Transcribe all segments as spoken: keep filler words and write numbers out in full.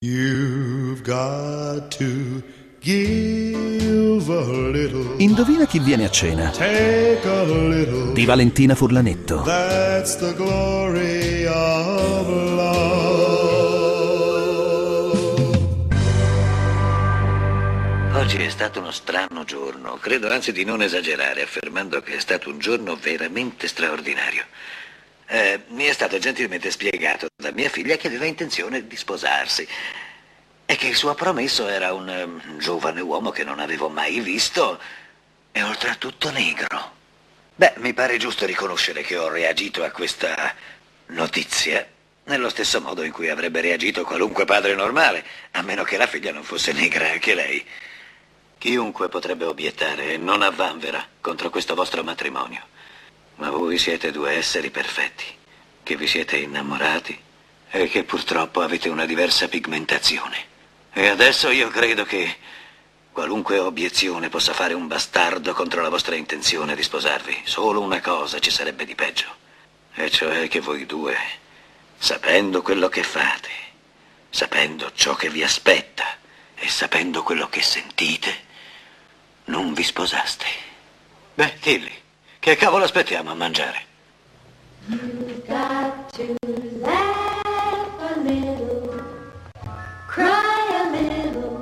You've got to give a little. Indovina chi viene a cena? Take a little. Di Valentina Furlanetto. That's the glory of love. Oggi è stato uno strano giorno. Credo anzi di non esagerare affermando che è stato un giorno veramente straordinario. Eh, mi è stato gentilmente spiegato da mia figlia che aveva intenzione di sposarsi e che il suo promesso era un um, giovane uomo che non avevo mai visto e oltretutto negro. Beh, mi pare giusto riconoscere che ho reagito a questa notizia nello stesso modo in cui avrebbe reagito qualunque padre normale, a meno che la figlia non fosse negra anche lei. Chiunque potrebbe obiettare, non avvanvera contro questo vostro matrimonio. Ma voi siete due esseri perfetti, che vi siete innamorati e che purtroppo avete una diversa pigmentazione. E adesso io credo che qualunque obiezione possa fare un bastardo contro la vostra intenzione di sposarvi. Solo una cosa ci sarebbe di peggio, e cioè che voi due, sapendo quello che fate, sapendo ciò che vi aspetta e sapendo quello che sentite, non vi sposaste. Beh, dilli. Che cavolo aspettiamo a mangiare? You've got to laugh a little, cry a little.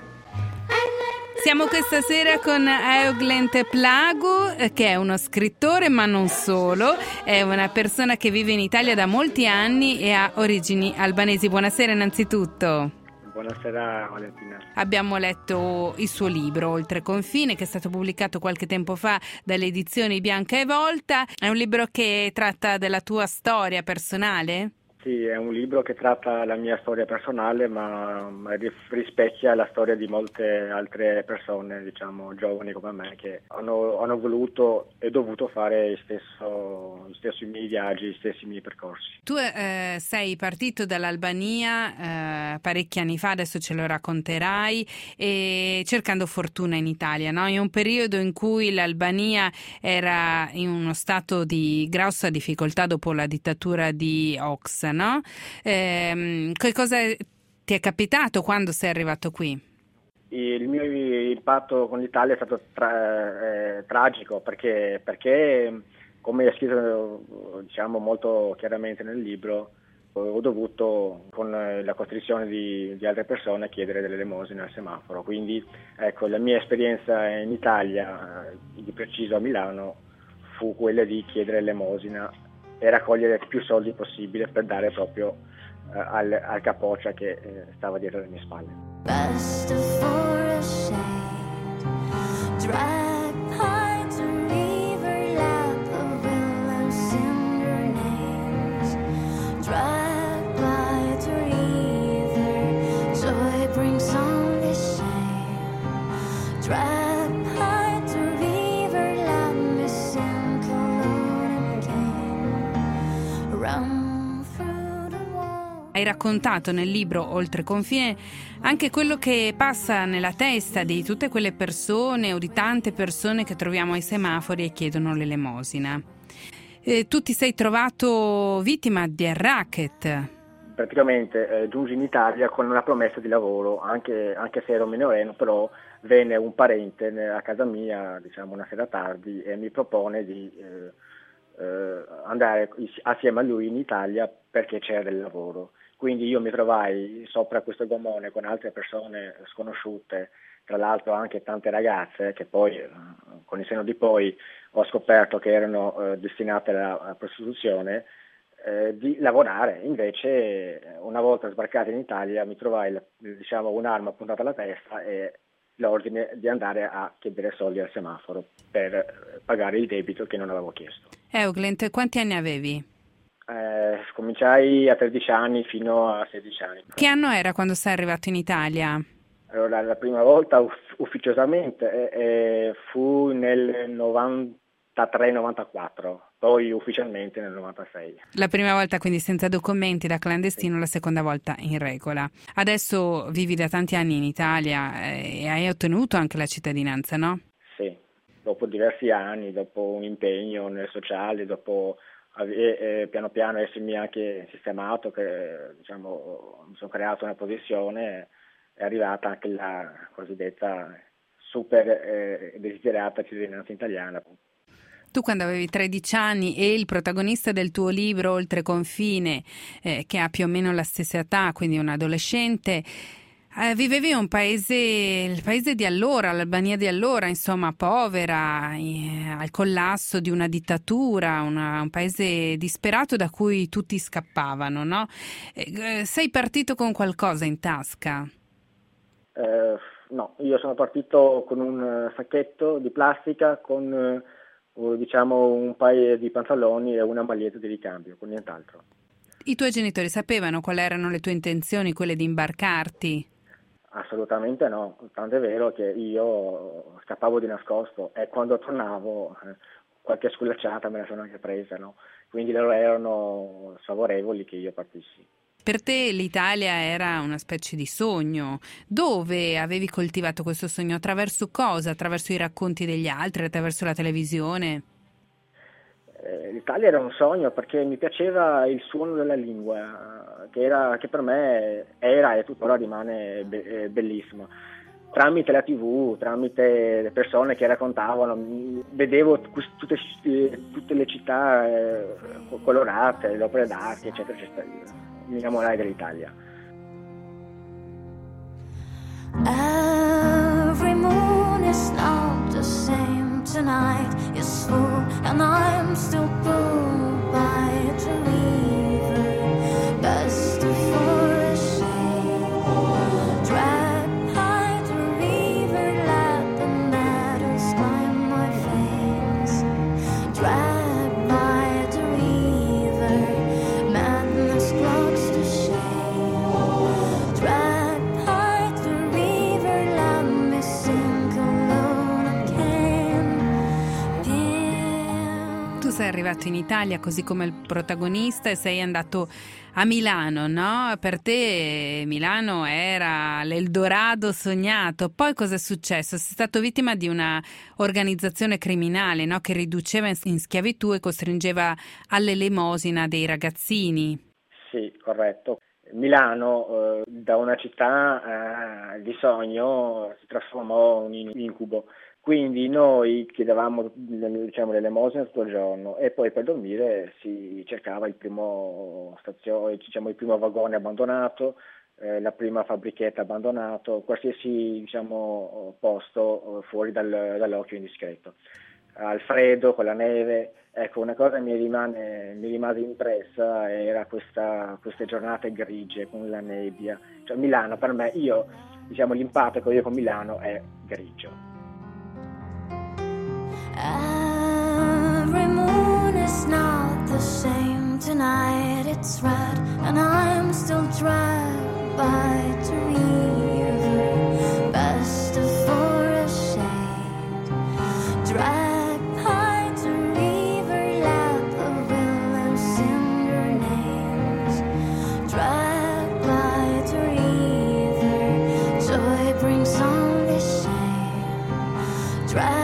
Siamo questa sera con Euglen Plago, che è uno scrittore, ma non solo. È una persona che vive in Italia da molti anni e ha origini albanesi. Buonasera innanzitutto. Buonasera Valentina. Abbiamo letto il suo libro Oltre confine, che è stato pubblicato qualche tempo fa dalle edizioni Bianca e Volta. È un libro che tratta della tua storia personale? Sì, è un libro che tratta la mia storia personale, ma, ma rispecchia la storia di molte altre persone, diciamo, giovani come me, che hanno, hanno voluto e dovuto fare il stesso, gli stessi miei viaggi, gli stessi miei percorsi. Tu eh, sei partito dall'Albania eh, parecchi anni fa, adesso ce lo racconterai, e cercando fortuna in Italia, no? In un periodo in cui l'Albania era in uno stato di grossa difficoltà dopo la dittatura di Ox, no? Eh, che cosa ti è capitato quando sei arrivato qui? Il mio impatto con l'Italia è stato tra, eh, tragico perché, perché, come è scritto diciamo molto chiaramente nel libro, ho dovuto con la costrizione di, di altre persone chiedere delle elemosine al semaforo. Quindi ecco, la mia esperienza in Italia, di preciso a Milano, fu quella di chiedere elemosina e raccogliere più soldi possibile per dare proprio uh, al, al capoccia che eh, stava dietro le mie spalle. Best for a shade, drag pine to river lap of willow cinder names, drag by to river, joy brings only shame, drag pine to river lap me simple run through the wall. Hai raccontato nel libro Oltre confine anche quello che passa nella testa di tutte quelle persone o di tante persone che troviamo ai semafori e chiedono l'elemosina. Eh, tu ti sei trovato vittima di racket. Praticamente eh, giungi in Italia con una promessa di lavoro, anche, anche se ero minorenne, però venne un parente a casa mia, diciamo una sera tardi, e mi propone di eh, eh, andare assieme a lui in Italia perché c'era del lavoro. Quindi io mi trovai sopra questo gommone con altre persone sconosciute, tra l'altro anche tante ragazze che poi, con il senno di poi, ho scoperto che erano eh, destinate alla, alla prostituzione, eh, di lavorare. Invece, una volta sbarcata in Italia, mi trovai diciamo, un'arma puntata alla testa e l'ordine di andare a chiedere soldi al semaforo per pagare il debito che non avevo chiesto. Euglen, quanti anni avevi? Eh, cominciai a tredici anni fino a sedici anni. Che anno era quando sei arrivato in Italia? Allora, la prima volta uff- ufficiosamente eh, eh, fu nel novantatré novantaquattro, poi ufficialmente nel novantasei. La prima volta quindi senza documenti, da clandestino, sì. La seconda volta in regola. Adesso vivi da tanti anni in Italia eh, e hai ottenuto anche la cittadinanza, no? Sì, dopo diversi anni, dopo un impegno nel sociale, dopo e, e piano piano essermi anche sistemato, che diciamo mi sono creato una posizione, è arrivata anche la cosiddetta super eh, desiderata cittadinanza italiana. Tu quando avevi tredici anni e il protagonista del tuo libro Oltre confine, eh, che ha più o meno la stessa età, quindi un adolescente, eh, vivevi in un paese, il paese di allora, l'Albania di allora, insomma povera, eh, al collasso di una dittatura, una, un paese disperato da cui tutti scappavano, no? Eh, sei partito con qualcosa in tasca? Eh, no, io sono partito con un sacchetto di plastica con eh, diciamo un paio di pantaloni e una maglietta di ricambio, con nient'altro. I tuoi genitori sapevano quali erano le tue intenzioni, quelle di imbarcarti? Assolutamente no, tanto è vero che io scappavo di nascosto e quando tornavo eh, qualche sculacciata me la sono anche presa, no? Quindi loro erano favorevoli che io partissi. Per te l'Italia era una specie di sogno. Dove avevi coltivato questo sogno? Attraverso cosa? Attraverso i racconti degli altri? Attraverso la televisione? Eh, L'Italia era un sogno perché mi piaceva il suono della lingua, che, era, che per me era e tuttora rimane be- bellissimo. Tramite la tivù, tramite le persone che raccontavano, vedevo tutte, tutte le città eh, colorate, le opere d'arte, eccetera, eccetera. Mi innamorai dell'Italia. Every moon is not the same. Tonight is full and I'm still pulled by the river. Best for a shade. Drag by the river, let the meadows climb my face. Drag by the river, madness clogs the shade. Drag by the river, let me sink alone again. Tu sei arrivato in Italia così come il protagonista e sei andato a Milano, no? Per te Milano era l'Eldorado sognato. Poi cosa è successo? Sei stato vittima di una organizzazione criminale, no? Che riduceva in schiavitù e costringeva all'elemosina dei ragazzini. Sì, corretto. Milano, eh, da una città eh, di sogno, si trasformò in un incubo. Quindi noi chiedevamo diciamo, l'elemosina tutto il giorno e poi per dormire si cercava il primo stazio, diciamo, il primo vagone abbandonato, eh, la prima fabbrichetta abbandonato, qualsiasi diciamo, posto fuori dal, dall'occhio indiscreto. Al freddo, con la neve, ecco, una cosa mi rimane, mi rimase impressa era questa, queste giornate grigie con la nebbia. Cioè Milano per me, io, diciamo, l'impatto che ho io con Milano è grigio. Every moon is not the same. Tonight it's red and I'm still dragged by the river. Best for a shade. Drag by the river, let the willows sing your names. Drag by the river, joy brings only shame. Drag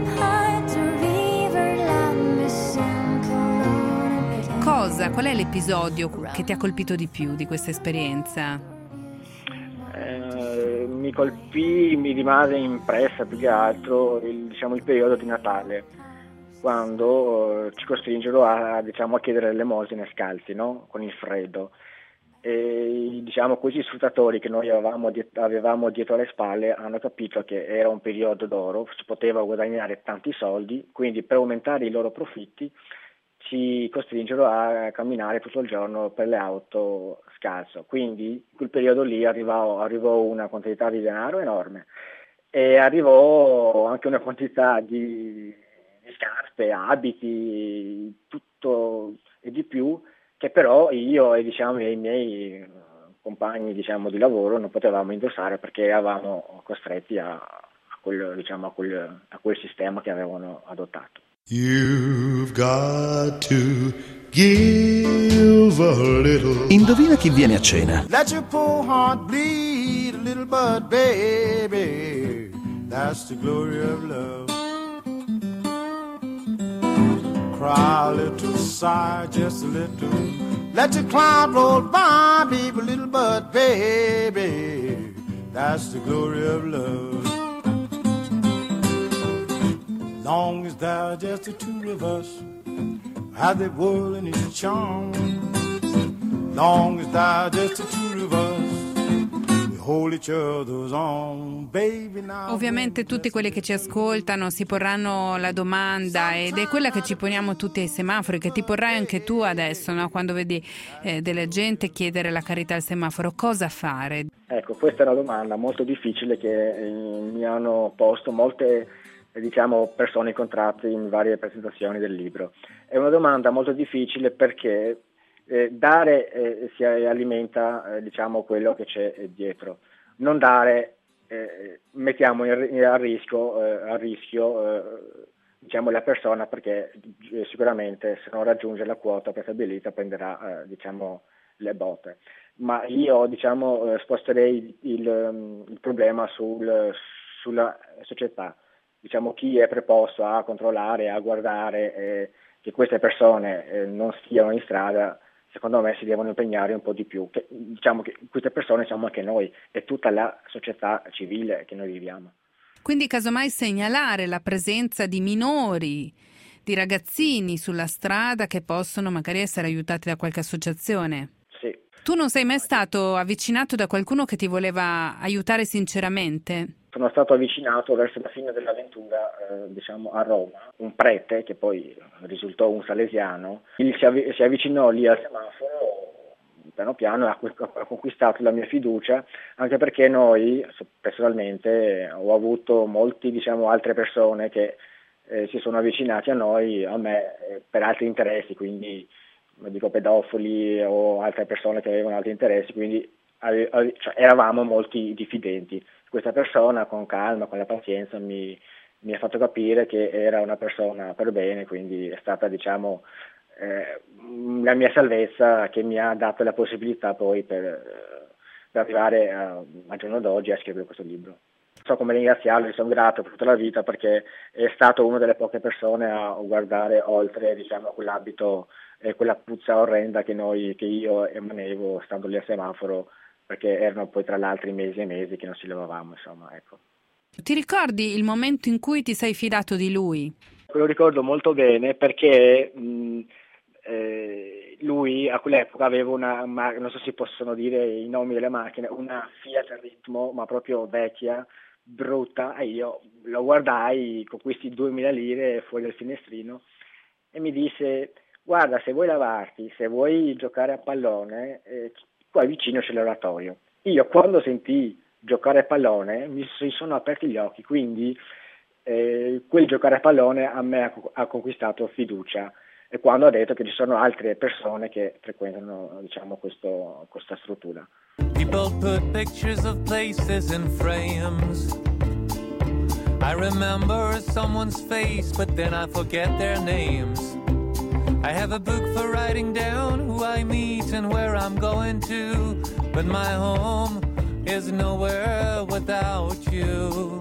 Cosa? Qual è l'episodio che ti ha colpito di più di questa esperienza? Eh, mi colpì, mi rimase impressa più che altro il, diciamo, il periodo di Natale, quando eh, ci costringono a, diciamo, a chiedere l'elemosina scalzi, no? Con il freddo. E diciamo questi sfruttatori che noi avevamo, diet- avevamo dietro le spalle hanno capito che era un periodo d'oro, si poteva guadagnare tanti soldi, quindi per aumentare i loro profitti ci costringono a camminare tutto il giorno per le auto scalzo. Quindi in quel periodo lì arrivò, arrivò una quantità di denaro enorme e arrivò anche una quantità di, di scarpe, abiti, tutto e di più, che però io e diciamo, i miei compagni diciamo, di lavoro non potevamo indossare perché eravamo costretti a, a, quel, diciamo, a, quel, a quel sistema che avevano adottato. You've got to give a little. Indovina chi viene a cena. Let your poor heart bleed a little, but baby, that's the glory of love. cry a little, sigh just a little. Let the cloud roll by, baby, little but baby, that's the glory of love. Long as there are just the two of us, have the world in its charm. Long as there are just the two of us, we hold each other's arm, baby now. Ovviamente tutti quelli che ci ascoltano si porranno la domanda, ed è quella che ci poniamo tutti ai semafori, che ti porrai anche tu adesso, no? Quando vedi eh, della gente chiedere la carità al semaforo, cosa fare? Ecco, questa è una domanda molto difficile che eh, mi hanno posto molte eh, diciamo, persone incontrate in varie presentazioni del libro. È una domanda molto difficile perché eh, dare eh, si alimenta eh, diciamo, quello che c'è eh, dietro. Non dare eh, mettiamo in, in, a rischio, eh, a rischio eh, diciamo, la persona, perché eh, sicuramente se non raggiunge la quota prestabilita prenderà eh, diciamo, le botte. Ma io diciamo, sposterei il, il problema sul, sulla società. Diciamo, chi è preposto a controllare, a guardare eh, che queste persone eh, non stiano in strada, secondo me si devono impegnare un po' di più. Che, diciamo che queste persone siamo anche noi, è tutta la società civile che noi viviamo. Quindi casomai segnalare la presenza di minori, di ragazzini sulla strada che possono magari essere aiutati da qualche associazione. Sì. Tu non sei mai stato avvicinato da qualcuno che ti voleva aiutare sinceramente? Sono stato avvicinato verso la fine dell'avventura eh, diciamo a Roma, un prete che poi risultò un salesiano, si, avv- si avvicinò lì al semaforo, piano piano ha, ha conquistato la mia fiducia, anche perché noi personalmente ho avuto molti diciamo altre persone che eh, si sono avvicinati a noi, a me eh, per altri interessi, quindi dico pedofili o altre persone che avevano altri interessi, quindi ave- ave- cioè, eravamo molti diffidenti. Questa persona con calma, con la pazienza mi, mi ha fatto capire che era una persona per bene, quindi è stata diciamo eh, la mia salvezza che mi ha dato la possibilità poi per, per arrivare a, al giorno d'oggi a scrivere questo libro. Non so come ringraziarlo, gli sono grato per tutta la vita perché è stato una delle poche persone a guardare oltre diciamo quell'abito e quella puzza orrenda che noi che io emanevo stando lì al semaforo, perché erano poi tra l'altro mesi e mesi che non ci lavavamo, insomma, ecco. Ti ricordi il momento in cui ti sei fidato di lui? Lo ricordo molto bene perché mh, eh, lui a quell'epoca aveva una, ma, non so se possono dire i nomi delle macchine, una Fiat Ritmo, ma proprio vecchia, brutta, e io lo guardai con questi duemila lire fuori dal finestrino e mi disse: guarda, se vuoi lavarti, se vuoi giocare a pallone, eh, qua vicino c'è l'oratorio. Io quando sentii giocare a pallone mi sono aperti gli occhi, quindi eh, quel giocare a pallone a me ha, ha conquistato fiducia, e quando ha detto che ci sono altre persone che frequentano diciamo questo, questa struttura. People put pictures of places in frames. I remember someone's face, but then I forget their names. I have a book for writing down who I meet and where I'm going to, but my home is nowhere without you.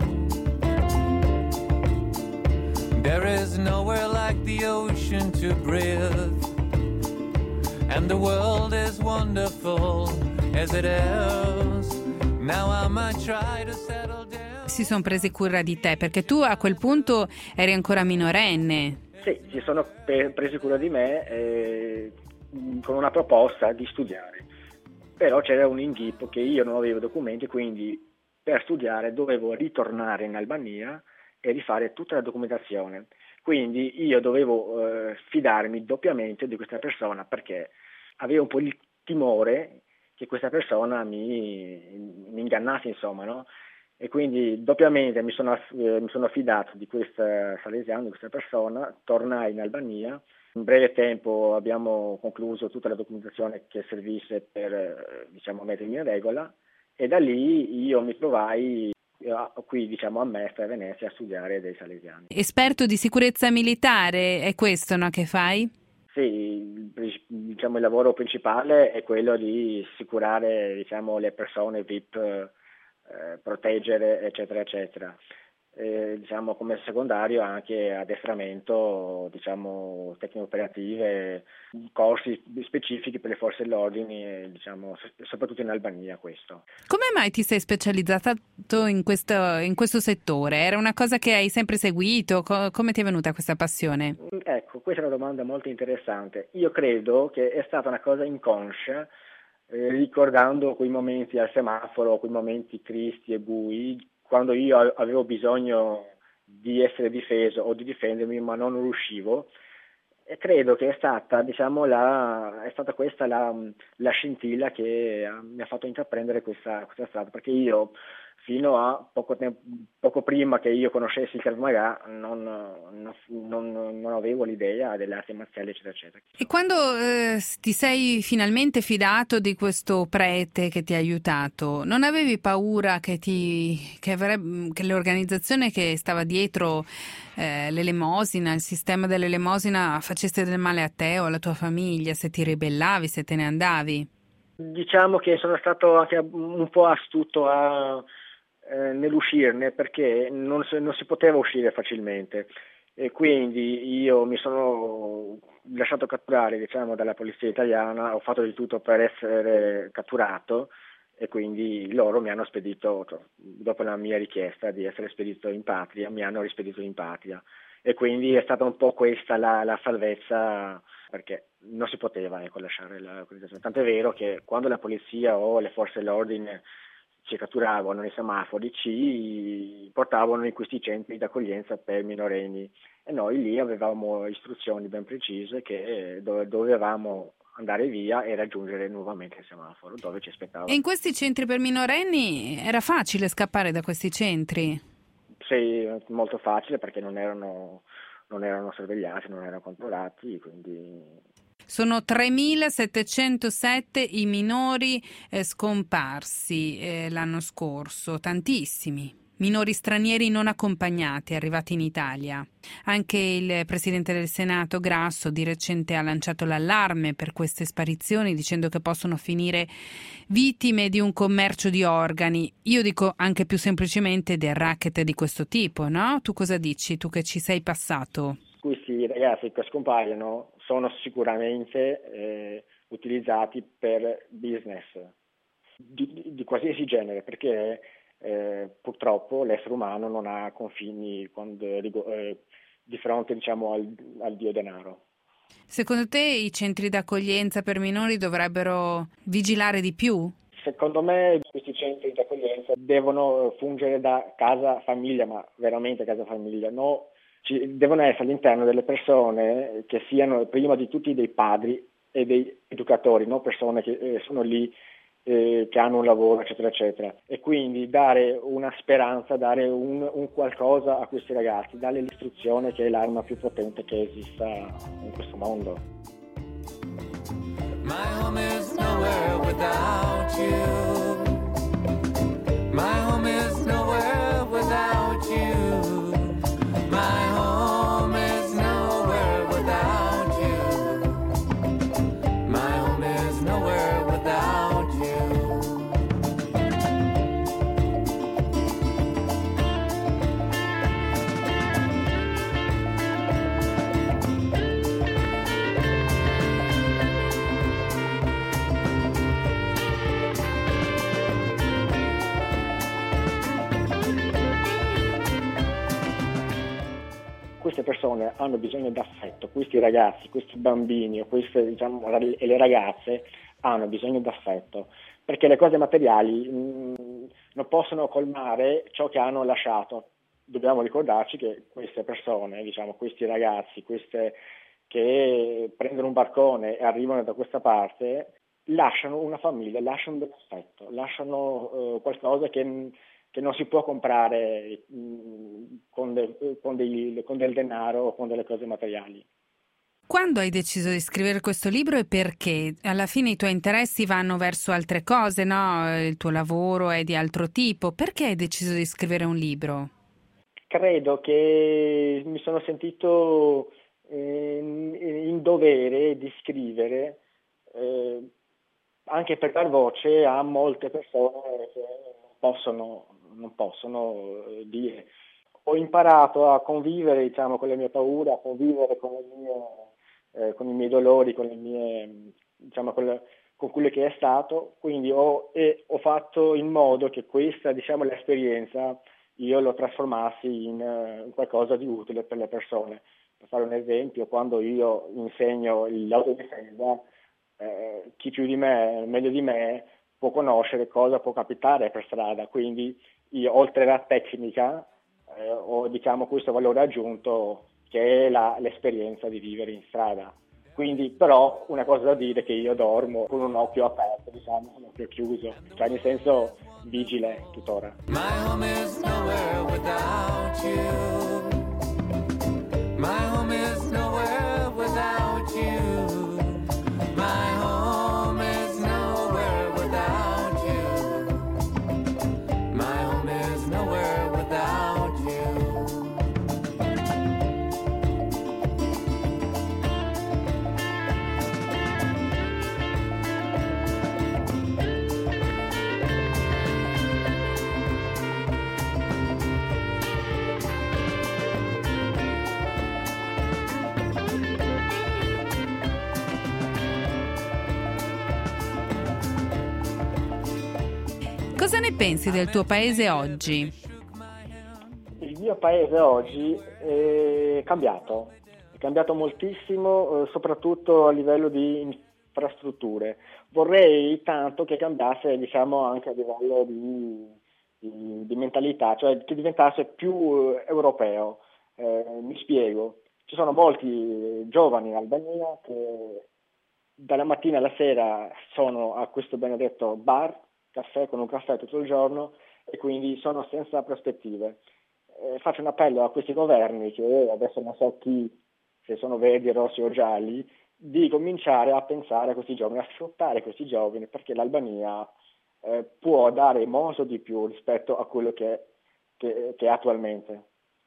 There is nowhere like the ocean to breathe, and the world is wonderful as it is. Now I might try to settle down. Si sono presi cura di te perché tu a quel punto eri ancora minorenne. Sì, si sono pre- presi cura di me eh, con una proposta di studiare, però c'era un inghippo che io non avevo documenti, quindi per studiare dovevo ritornare in Albania e rifare tutta la documentazione, quindi io dovevo eh, fidarmi doppiamente di questa persona perché avevo un po' il timore che questa persona mi, mi ingannasse, insomma, no? E quindi doppiamente mi sono, eh, mi sono fidato di questa salesiano, di questa persona, tornai in Albania. In breve tempo abbiamo concluso tutta la documentazione che servisse per eh, diciamo, mettermi in regola, e da lì io mi trovai eh, qui diciamo, a Mestre, a Venezia, a studiare dei salesiani. Esperto di sicurezza militare, è questo, no, che fai? Sì, diciamo, il lavoro principale è quello di assicurare diciamo, le persone V I P, Eh, proteggere eccetera eccetera. eh, diciamo come secondario anche addestramento, diciamo tecniche operative, corsi specifici per le forze dell'ordine, diciamo soprattutto in Albania questo. Come mai ti sei specializzato in questo, in questo settore? Era una cosa che hai sempre seguito? Co- come ti è venuta questa passione? Ecco, questa è una domanda molto interessante. Io credo che è stata una cosa inconscia, eh, ricordando quei momenti al semaforo, quei momenti tristi e bui, quando io avevo bisogno di essere difeso o di difendermi, ma non riuscivo. E credo che è stata, diciamo, la, è stata questa la, la scintilla che mi ha fatto intraprendere questa, questa strada, perché io fino a poco tempo, poco prima che io conoscessi il Krav Maga non, non, non, non avevo l'idea delle arti marziali, eccetera, eccetera. E quando eh, ti sei finalmente fidato di questo prete che ti ha aiutato, non avevi paura che, ti, che, avrebbe, che l'organizzazione che stava dietro eh, l'elemosina, il sistema dell'elemosina, facesse del male a te o alla tua famiglia, se ti ribellavi, se te ne andavi? Diciamo che sono stato anche un po' astuto a, eh, nell'uscirne, perché non, non si poteva uscire facilmente, e quindi io mi sono lasciato catturare, diciamo, dalla polizia italiana, ho fatto di tutto per essere catturato, e quindi loro mi hanno spedito, dopo la mia richiesta di essere spedito in patria, mi hanno rispedito in patria, e quindi è stata un po' questa la, la salvezza, perché non si poteva ecco, lasciare l'organizzazione. Tant'è vero che quando la polizia o le forze dell'ordine ci catturavano nei semafori, ci portavano in questi centri di accoglienza per minorenni, e noi lì avevamo istruzioni ben precise che dove dovevamo andare via e raggiungere nuovamente il semaforo dove ci aspettava. E in questi centri per minorenni era facile scappare da questi centri? Sì, molto facile, perché non erano, non erano sorvegliati, non erano controllati, quindi... Sono tremilasettecentosette i minori eh, scomparsi eh, l'anno scorso, tantissimi. Minori stranieri non accompagnati arrivati in Italia. Anche il Presidente del Senato Grasso di recente ha lanciato l'allarme per queste sparizioni, dicendo che possono finire vittime di un commercio di organi. Io dico anche più semplicemente del racket di questo tipo, no? Tu cosa dici? Tu che ci sei passato? Questi ragazzi che scompaiono sono sicuramente eh, utilizzati per business di, di qualsiasi genere, perché Eh, purtroppo l'essere umano non ha confini quando, eh, di fronte diciamo al, al dio denaro. Secondo te i centri d'accoglienza per minori dovrebbero vigilare di più? Secondo me questi centri d'accoglienza devono fungere da casa famiglia, ma veramente casa famiglia, no? Ci, devono essere all'interno delle persone che siano prima di tutti dei padri e dei educatori, non persone che eh, sono lì Eh, che hanno un lavoro, eccetera, eccetera, e quindi dare una speranza, dare un, un qualcosa a questi ragazzi, dare l'istruzione che è l'arma più potente che esista in questo mondo. My home is nowhere without you. My home is nowhere without you. My home is nowhere without you. My home is nowhere without you. Queste persone hanno bisogno d'affetto, questi ragazzi, questi bambini o queste, diciamo, e le ragazze hanno bisogno d'affetto, perché le cose materiali mh, non possono colmare ciò che hanno lasciato. Dobbiamo ricordarci che queste persone, diciamo, questi ragazzi, queste che prendono un barcone e arrivano da questa parte, lasciano una famiglia, lasciano dell'affetto, lasciano uh, qualcosa che che non si può comprare mh, con, de, con, dei, con del denaro o con delle cose materiali. Quando hai deciso di scrivere questo libro e perché? Alla fine i tuoi interessi vanno verso altre cose, no? Il tuo lavoro è di altro tipo. Perché hai deciso di scrivere un libro? Credo che mi sono sentito eh, in dovere di scrivere, eh, anche per dar voce a molte persone che possono non possono dire ho imparato a convivere, diciamo, con le mie paure, a convivere con le mie, eh, con i miei dolori, con le mie, diciamo, con, le, con quello che è stato. Quindi ho, e ho fatto in modo che questa, diciamo, l'esperienza io lo trasformassi in, uh, in qualcosa di utile per le persone. Per fare un esempio, quando io insegno l'autodifesa, eh, chi più di me, meglio di me, può conoscere cosa può capitare per strada. Quindi io, oltre alla tecnica, eh, ho, diciamo, questo valore aggiunto che è la, l'esperienza di vivere in strada. Quindi, però, una cosa da dire è che io dormo con un occhio aperto, diciamo, un occhio chiuso, cioè nel senso vigile tuttora. My home is nowhere without you. My home is nowhere without you. My home is nowhere without you. My home is nowhere without you. Cosa ne pensi del tuo paese oggi? Il mio paese oggi è cambiato, è cambiato moltissimo, eh, soprattutto a livello di infrastrutture. Vorrei tanto che cambiasse, diciamo, anche a livello di, di, di mentalità, cioè che diventasse più eh, europeo. Eh, mi spiego, ci sono molti giovani in Albania che dalla mattina alla sera sono a questo benedetto bar, caffè con un caffè tutto il giorno, e quindi sono senza prospettive. Eh, faccio un appello a questi governi, che adesso non so chi, se sono verdi, rossi o gialli, di cominciare a pensare a questi giovani, a sfruttare questi giovani, perché l'Albania eh, può dare molto di più rispetto a quello che, che, che è attualmente.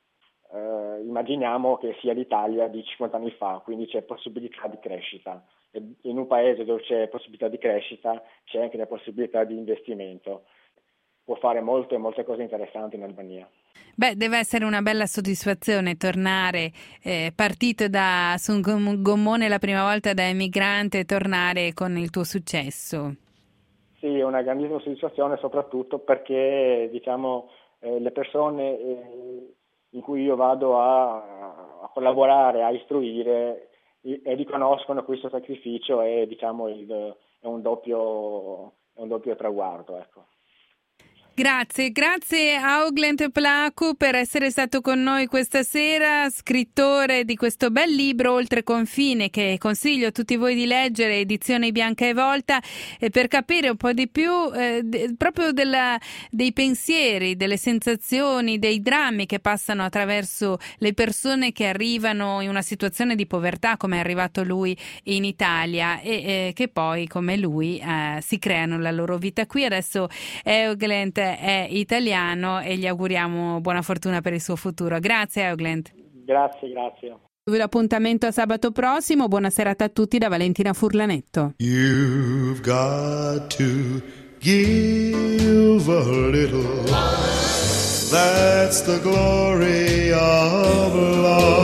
Eh, immaginiamo che sia l'Italia di cinquanta anni fa, quindi c'è possibilità di crescita. In un paese dove c'è possibilità di crescita c'è anche la possibilità di investimento. Può fare molte molte cose interessanti in Albania. Beh, deve essere una bella soddisfazione tornare eh, partito da su un gommone la prima volta da emigrante e tornare con il tuo successo. Sì, è una grandissima soddisfazione, soprattutto perché, diciamo, eh, le persone eh, in cui io vado a, a collaborare, a istruire, e riconoscono questo sacrificio, e, diciamo, il, è un doppio è un doppio traguardo, ecco. Grazie, grazie a Augland Placu per essere stato con noi questa sera, scrittore di questo bel libro Oltre confine, che consiglio a tutti voi di leggere, edizione bianca e volta, eh, per capire un po' di più eh, de, proprio della, dei pensieri, delle sensazioni, dei drammi che passano attraverso le persone che arrivano in una situazione di povertà, come è arrivato lui in Italia, e eh, che poi, come lui, eh, si creano la loro vita qui. Adesso Augland è italiano e gli auguriamo buona fortuna per il suo futuro. Grazie Augland. Grazie, grazie. L'appuntamento a sabato prossimo. Buona serata a tutti da Valentina Furlanetto. You've got to give a little. That's the glory of love.